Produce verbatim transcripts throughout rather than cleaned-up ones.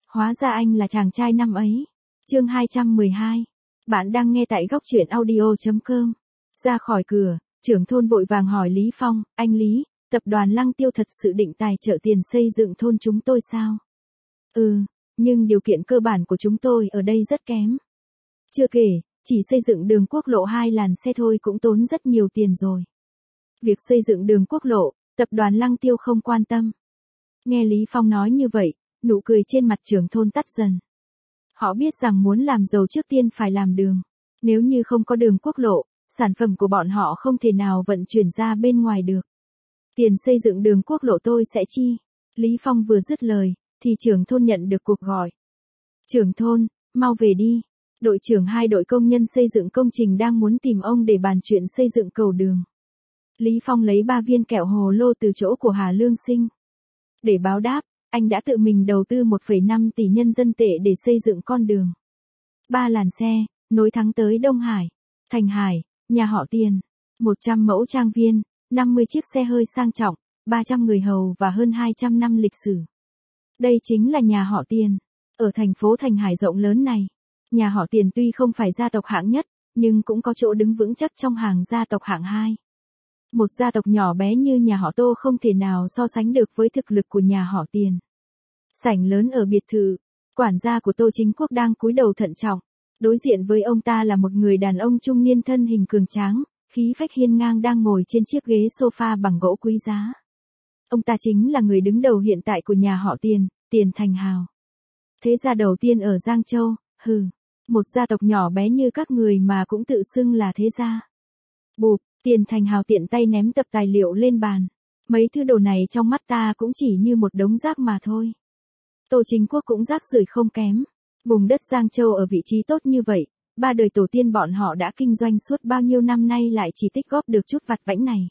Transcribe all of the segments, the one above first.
Hóa ra anh là chàng trai năm ấy. Chương hai trăm mười hai. Bạn đang nghe tại góc truyện audio chấm com. Ra khỏi cửa, trưởng thôn vội vàng hỏi Lý Phong, anh Lý, tập đoàn Lăng Tiêu thật sự định tài trợ tiền xây dựng thôn chúng tôi sao? Ừ, nhưng điều kiện cơ bản của chúng tôi ở đây rất kém. Chưa kể, chỉ xây dựng đường quốc lộ hai làn xe thôi cũng tốn rất nhiều tiền rồi. Việc xây dựng đường quốc lộ, tập đoàn Lăng Tiêu không quan tâm. Nghe Lý Phong nói như vậy, nụ cười trên mặt trưởng thôn tắt dần. Họ biết rằng muốn làm giàu trước tiên phải làm đường. Nếu như không có đường quốc lộ, sản phẩm của bọn họ không thể nào vận chuyển ra bên ngoài được. Tiền xây dựng đường quốc lộ tôi sẽ chi. Lý Phong vừa dứt lời, thì trưởng thôn nhận được cuộc gọi. Trưởng thôn, mau về đi. Đội trưởng hai đội công nhân xây dựng công trình đang muốn tìm ông để bàn chuyện xây dựng cầu đường. Lý Phong lấy ba viên kẹo hồ lô từ chỗ của Hà Lương Sinh. Để báo đáp, anh đã tự mình đầu tư một phẩy năm tỷ nhân dân tệ để xây dựng con đường. Ba làn xe, nối thẳng tới Đông Hải, Thành Hải, nhà họ Tiền. một trăm mẫu trang viên, năm mươi chiếc xe hơi sang trọng, ba trăm người hầu và hơn hai trăm năm lịch sử. Đây chính là nhà họ Tiền. Ở thành phố Thành Hải rộng lớn này, nhà họ Tiền tuy không phải gia tộc hạng nhất, nhưng cũng có chỗ đứng vững chắc trong hàng gia tộc hạng hai. Một gia tộc nhỏ bé như nhà họ Tô không thể nào so sánh được với thực lực của nhà họ Tiền. Sảnh lớn ở biệt thự, quản gia của Tô Chính Quốc đang cúi đầu thận trọng. Đối diện với ông ta là một người đàn ông trung niên thân hình cường tráng, khí phách hiên ngang đang ngồi trên chiếc ghế sofa bằng gỗ quý giá. Ông ta chính là người đứng đầu hiện tại của nhà họ Tiền, Tiền Thành Hào. Thế gia đầu tiên ở Giang Châu, hừ, một gia tộc nhỏ bé như các người mà cũng tự xưng là thế gia. Bụp, Tiền Thành Hào tiện tay ném tập tài liệu lên bàn. Mấy thứ đồ này trong mắt ta cũng chỉ như một đống rác mà thôi. Tô Chính Quốc cũng rác rưởi không kém. Vùng đất Giang Châu ở vị trí tốt như vậy, ba đời tổ tiên bọn họ đã kinh doanh suốt bao nhiêu năm nay lại chỉ tích góp được chút vặt vãnh này.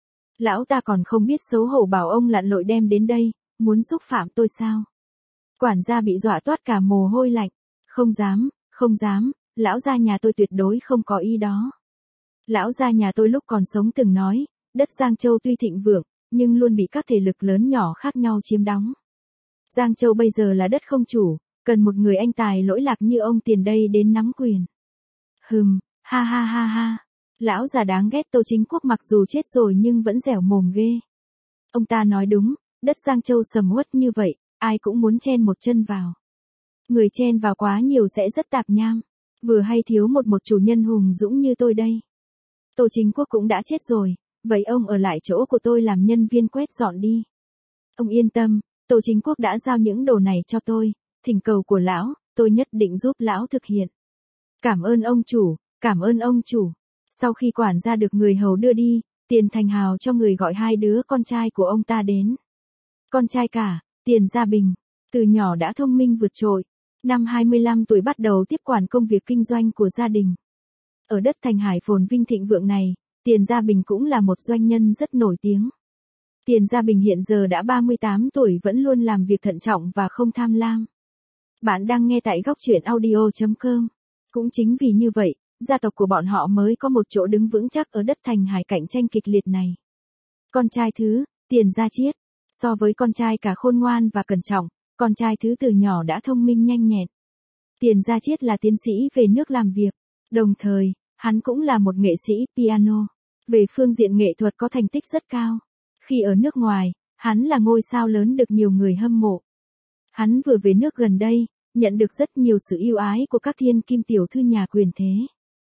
Lão ta còn không biết xấu hổ bảo ông lặn lội đem đến đây, muốn xúc phạm tôi sao? Quản gia bị dọa toát cả mồ hôi lạnh. Không dám, không dám, lão gia nhà tôi tuyệt đối không có ý đó. Lão gia nhà tôi lúc còn sống từng nói, đất Giang Châu tuy thịnh vượng, nhưng luôn bị các thế lực lớn nhỏ khác nhau chiếm đóng. Giang Châu bây giờ là đất không chủ, cần một người anh tài lỗi lạc như ông Tiền đây đến nắm quyền. Hừm, ha ha ha ha. Lão già đáng ghét Tô Chính Quốc mặc dù chết rồi nhưng vẫn dẻo mồm ghê. Ông ta nói đúng, đất Giang Châu sầm uất như vậy, ai cũng muốn chen một chân vào. Người chen vào quá nhiều sẽ rất tạp nham. Vừa hay thiếu một một chủ nhân hùng dũng như tôi đây. Tô Chính Quốc cũng đã chết rồi, vậy ông ở lại chỗ của tôi làm nhân viên quét dọn đi. Ông yên tâm, Tô Chính Quốc đã giao những đồ này cho tôi, thỉnh cầu của lão, tôi nhất định giúp lão thực hiện. Cảm ơn ông chủ, cảm ơn ông chủ. Sau khi quản gia được người hầu đưa đi, Tiền Thành Hào cho người gọi hai đứa con trai của ông ta đến. Con trai cả, Tiền Gia Bình, từ nhỏ đã thông minh vượt trội, năm hai mươi lăm tuổi bắt đầu tiếp quản công việc kinh doanh của gia đình. Ở đất Thành Hải phồn vinh thịnh vượng này, Tiền Gia Bình cũng là một doanh nhân rất nổi tiếng. Tiền Gia Bình hiện giờ đã ba mươi tám tuổi vẫn luôn làm việc thận trọng và không tham lam. Bạn đang nghe tại góc truyện audio chấm com. Cũng chính vì như vậy, gia tộc của bọn họ mới có một chỗ đứng vững chắc ở đất Thành Hải cạnh tranh kịch liệt này. Con trai thứ, Tiền Gia Chiết, so với con trai cả khôn ngoan và cẩn trọng, con trai thứ từ nhỏ đã thông minh nhanh nhẹn. Tiền Gia Chiết là tiến sĩ về nước làm việc, đồng thời, hắn cũng là một nghệ sĩ piano. Về phương diện nghệ thuật có thành tích rất cao. Khi ở nước ngoài, hắn là ngôi sao lớn được nhiều người hâm mộ. Hắn vừa về nước gần đây, nhận được rất nhiều sự yêu ái của các thiên kim tiểu thư nhà quyền thế.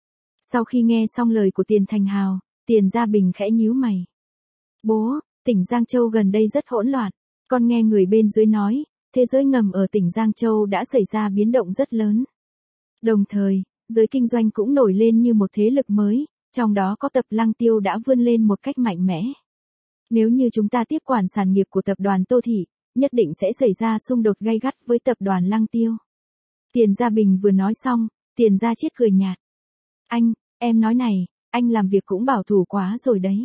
Sau khi nghe xong lời của Tiền Thành Hào, Tiền Gia Bình khẽ nhíu mày. Bố, tỉnh Giang Châu gần đây rất hỗn loạn. Con nghe người bên dưới nói, thế giới ngầm ở tỉnh Giang Châu đã xảy ra biến động rất lớn. Đồng thời, giới kinh doanh cũng nổi lên như một thế lực mới, trong đó có tập Lăng Tiêu đã vươn lên một cách mạnh mẽ. Nếu như chúng ta tiếp quản sản nghiệp của tập đoàn Tô Thị, nhất định sẽ xảy ra xung đột gay gắt với tập đoàn Lăng Tiêu. Tiền Gia Bình vừa nói xong, Tiền Gia Chiết cười nhạt. Anh, em nói này, anh làm việc cũng bảo thủ quá rồi đấy.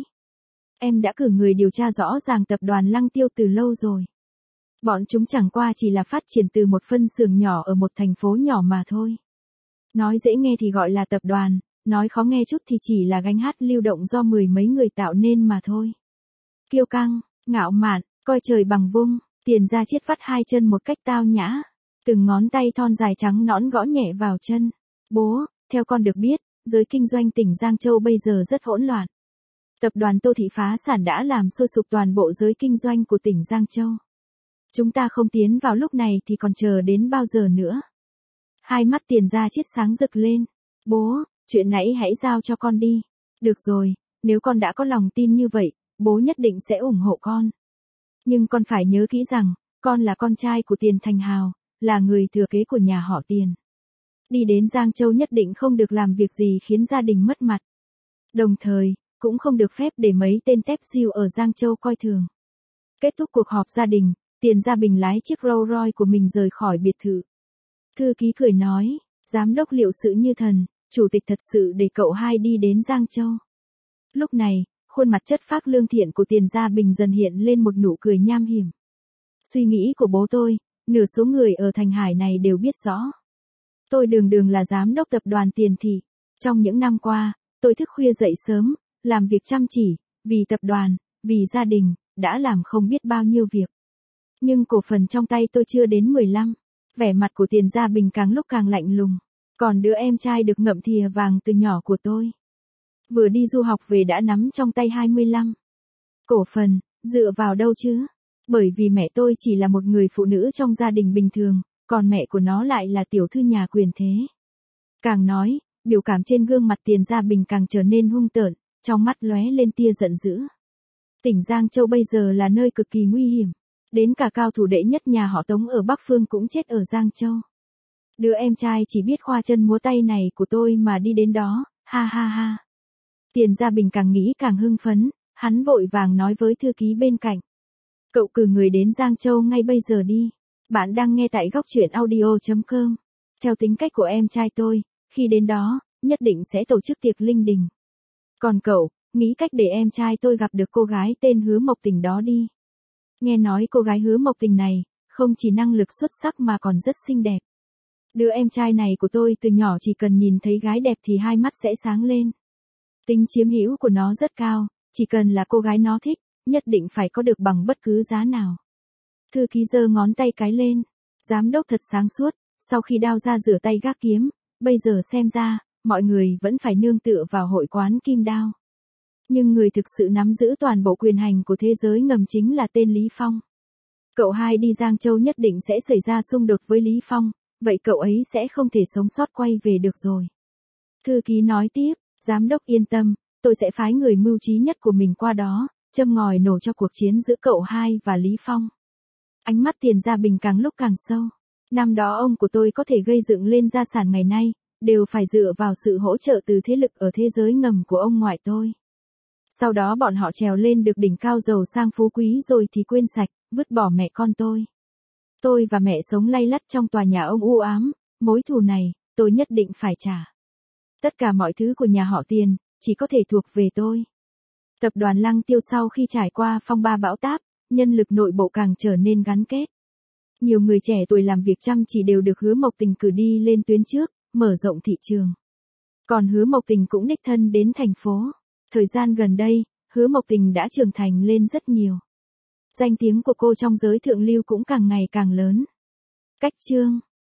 Em đã cử người điều tra rõ ràng tập đoàn Lăng Tiêu từ lâu rồi. Bọn chúng chẳng qua chỉ là phát triển từ một phân xưởng nhỏ ở một thành phố nhỏ mà thôi. Nói dễ nghe thì gọi là tập đoàn, nói khó nghe chút thì chỉ là gánh hát lưu động do mười mấy người tạo nên mà thôi. Kiêu căng, ngạo mạn, coi trời bằng vung, Tiền Gia Chiết vắt hai chân một cách tao nhã. Từng ngón tay thon dài trắng nõn gõ nhẹ vào chân. Bố, theo con được biết, giới kinh doanh tỉnh Giang Châu bây giờ rất hỗn loạn. Tập đoàn Tô Thị phá sản đã làm sôi sục toàn bộ giới kinh doanh của tỉnh Giang Châu. Chúng ta không tiến vào lúc này thì còn chờ đến bao giờ nữa? Hai mắt Tiền Gia Chiết sáng rực lên. Bố, chuyện nãy hãy giao cho con đi. Được rồi, nếu con đã có lòng tin như vậy, bố nhất định sẽ ủng hộ con. Nhưng con phải nhớ kỹ rằng, con là con trai của Tiền Thành Hào, là người thừa kế của nhà họ Tiền. Đi đến Giang Châu nhất định không được làm việc gì khiến gia đình mất mặt. Đồng thời, cũng không được phép để mấy tên tép siêu ở Giang Châu coi thường. Kết thúc cuộc họp gia đình, Tiền Gia Bình lái chiếc Rolls Royce của mình rời khỏi biệt thự. Thư ký cười nói, giám đốc liệu sự như thần, chủ tịch thật sự để cậu hai đi đến Giang Châu. Lúc này, khuôn mặt chất phác lương thiện của Tiền Gia Bình dần hiện lên một nụ cười nham hiểm. Suy nghĩ của bố tôi, nửa số người ở Thành Hải này đều biết rõ. Tôi đường đường là giám đốc tập đoàn Tiền Thị. Trong những năm qua, tôi thức khuya dậy sớm, làm việc chăm chỉ, vì tập đoàn, vì gia đình, đã làm không biết bao nhiêu việc. Nhưng cổ phần trong tay tôi chưa đến mười lăm. Vẻ mặt của Tiền Gia Bình càng lúc càng lạnh lùng. Còn đứa em trai được ngậm thìa vàng từ nhỏ của tôi, vừa đi du học về đã nắm trong tay hai mươi lăm. Cổ phần, dựa vào đâu chứ? Bởi vì mẹ tôi chỉ là một người phụ nữ trong gia đình bình thường, còn mẹ của nó lại là tiểu thư nhà quyền thế. Càng nói, biểu cảm trên gương mặt Tiền Gia Bình càng trở nên hung tợn, trong mắt lóe lên tia giận dữ. Tỉnh Giang Châu bây giờ là nơi cực kỳ nguy hiểm. Đến cả cao thủ đệ nhất nhà họ Tống ở Bắc Phương cũng chết ở Giang Châu. Đứa em trai chỉ biết khoa chân múa tay này của tôi mà đi đến đó, ha ha ha. Tiền Gia Bình càng nghĩ càng hưng phấn, hắn vội vàng nói với thư ký bên cạnh. Cậu cử người đến Giang Châu ngay bây giờ đi. Bạn đang nghe tại góc truyện audio chấm com. Theo tính cách của em trai tôi, khi đến đó, nhất định sẽ tổ chức tiệc linh đình. Còn cậu, nghĩ cách để em trai tôi gặp được cô gái tên Hứa Mộc Tình đó đi. Nghe nói cô gái Hứa Mộc Tình này, không chỉ năng lực xuất sắc mà còn rất xinh đẹp. Đứa em trai này của tôi từ nhỏ chỉ cần nhìn thấy gái đẹp thì hai mắt sẽ sáng lên. Tính chiếm hữu của nó rất cao, chỉ cần là cô gái nó thích, nhất định phải có được bằng bất cứ giá nào. Thư ký giơ ngón tay cái lên. Giám đốc thật sáng suốt, sau khi đao ra rửa tay gác kiếm, bây giờ xem ra, mọi người vẫn phải nương tựa vào hội quán Kim Đao. Nhưng người thực sự nắm giữ toàn bộ quyền hành của thế giới ngầm chính là tên Lý Phong. Cậu hai đi Giang Châu nhất định sẽ xảy ra xung đột với Lý Phong, vậy cậu ấy sẽ không thể sống sót quay về được rồi. Thư ký nói tiếp, giám đốc yên tâm, tôi sẽ phái người mưu trí nhất của mình qua đó, châm ngòi nổ cho cuộc chiến giữa cậu hai và Lý Phong. Ánh mắt Tiền Gia Bình càng lúc càng sâu. Năm đó ông của tôi có thể gây dựng lên gia sản ngày nay, đều phải dựa vào sự hỗ trợ từ thế lực ở thế giới ngầm của ông ngoại tôi. Sau đó bọn họ trèo lên được đỉnh cao giàu sang phú quý rồi thì quên sạch, vứt bỏ mẹ con tôi. Tôi và mẹ sống lay lắt trong tòa nhà ông u ám, mối thù này, tôi nhất định phải trả. Tất cả mọi thứ của nhà họ Tiền, chỉ có thể thuộc về tôi. Tập đoàn Lăng Tiêu sau khi trải qua phong ba bão táp, nhân lực nội bộ càng trở nên gắn kết. Nhiều người trẻ tuổi làm việc chăm chỉ đều được Hứa Mộc Tình cử đi lên tuyến trước, mở rộng thị trường. Còn Hứa Mộc Tình cũng đích thân đến thành phố. Thời gian gần đây, Hứa Mộc Tình đã trưởng thành lên rất nhiều. Danh tiếng của cô trong giới thượng lưu cũng càng ngày càng lớn. Cách chương